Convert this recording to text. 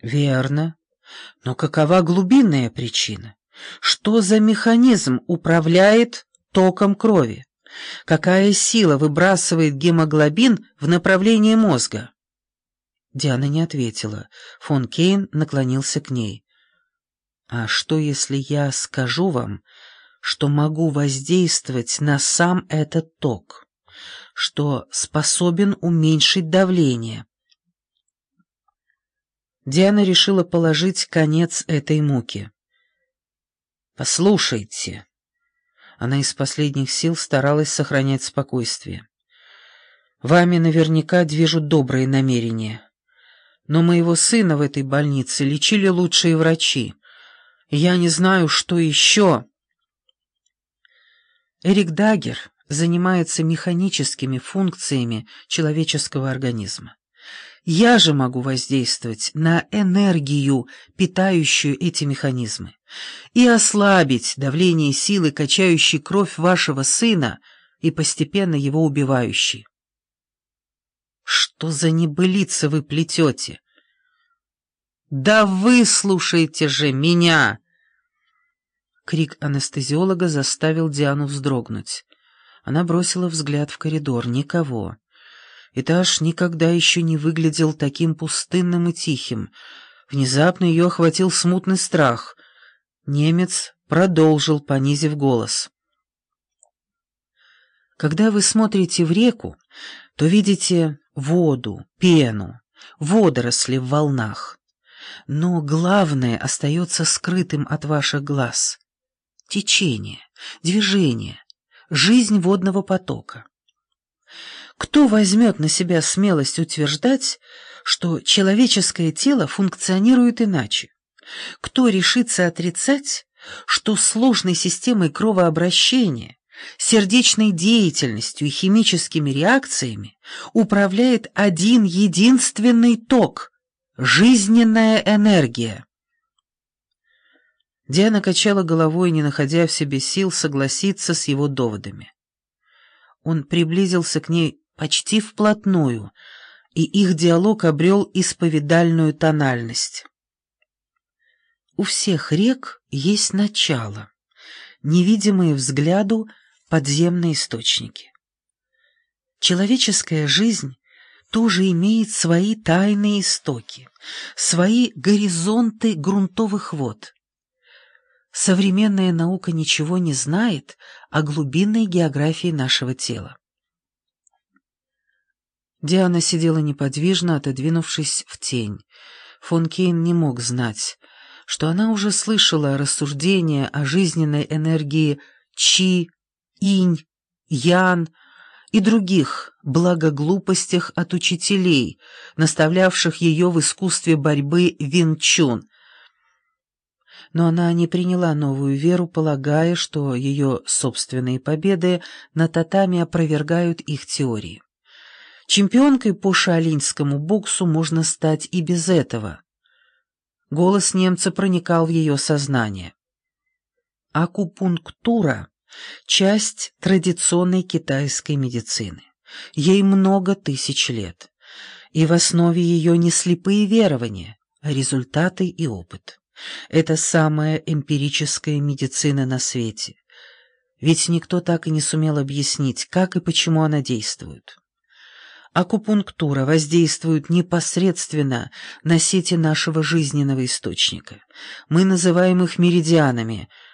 Верно. Но какова глубинная причина? Что за механизм управляет током крови? Какая сила выбрасывает гемоглобин в направлении мозга? Диана не ответила. Фон Кейн наклонился к ней. «А что, если я скажу вам, что могу воздействовать на сам этот ток, что способен уменьшить давление?» Диана решила положить конец этой муке. «Послушайте». Она из последних сил старалась сохранять спокойствие. «Вами наверняка движут добрые намерения. Но моего сына в этой больнице лечили лучшие врачи. Я не знаю, что еще». Эрик Даггер занимается механическими функциями человеческого организма. Я же могу воздействовать на энергию, питающую эти механизмы, и ослабить давление силы, качающей кровь вашего сына и постепенно его убивающей. Что за небылицы вы плетете? Да выслушайте же меня! Крик анестезиолога заставил Диану вздрогнуть. Она бросила взгляд в коридор. Никого. Этаж никогда еще не выглядел таким пустынным и тихим. Внезапно ее охватил смутный страх. Немец продолжил, понизив голос. Когда вы смотрите в реку, то видите воду, пену, водоросли в волнах. Но главное остается скрытым от ваших глаз. Течение, движение, жизнь водного потока. Кто возьмет на себя смелость утверждать, что человеческое тело функционирует иначе? Кто решится отрицать, что сложной системой кровообращения, сердечной деятельностью и химическими реакциями управляет один единственный ток — жизненная энергия? Диана качала головой, не находя в себе сил согласиться с его доводами. Он приблизился к ней почти вплотную, и их диалог обрел исповедальную тональность. У всех рек есть начало, невидимые взгляду подземные источники. Человеческая жизнь тоже имеет свои тайные истоки, свои горизонты грунтовых вод. Современная наука ничего не знает о глубинной географии нашего тела. Диана сидела неподвижно, отодвинувшись в тень. Фон Кейн не мог знать, что она уже слышала рассуждения о жизненной энергии Чи, Инь, Ян и других благоглупостях от учителей, наставлявших ее в искусстве борьбы Вин Чун. Но она не приняла новую веру, полагая, что ее собственные победы на татами опровергают их теории. Чемпионкой по шаолиньскому боксу можно стать и без этого. Голос немца проникал в ее сознание. Акупунктура — часть традиционной китайской медицины. Ей много тысяч лет, и в основе ее не слепые верования, а результаты и опыт. Это самая эмпирическая медицина на свете, ведь никто так и не сумел объяснить, как и почему она действует. Акупунктура воздействует непосредственно на сети нашего жизненного источника. Мы называем их меридианами,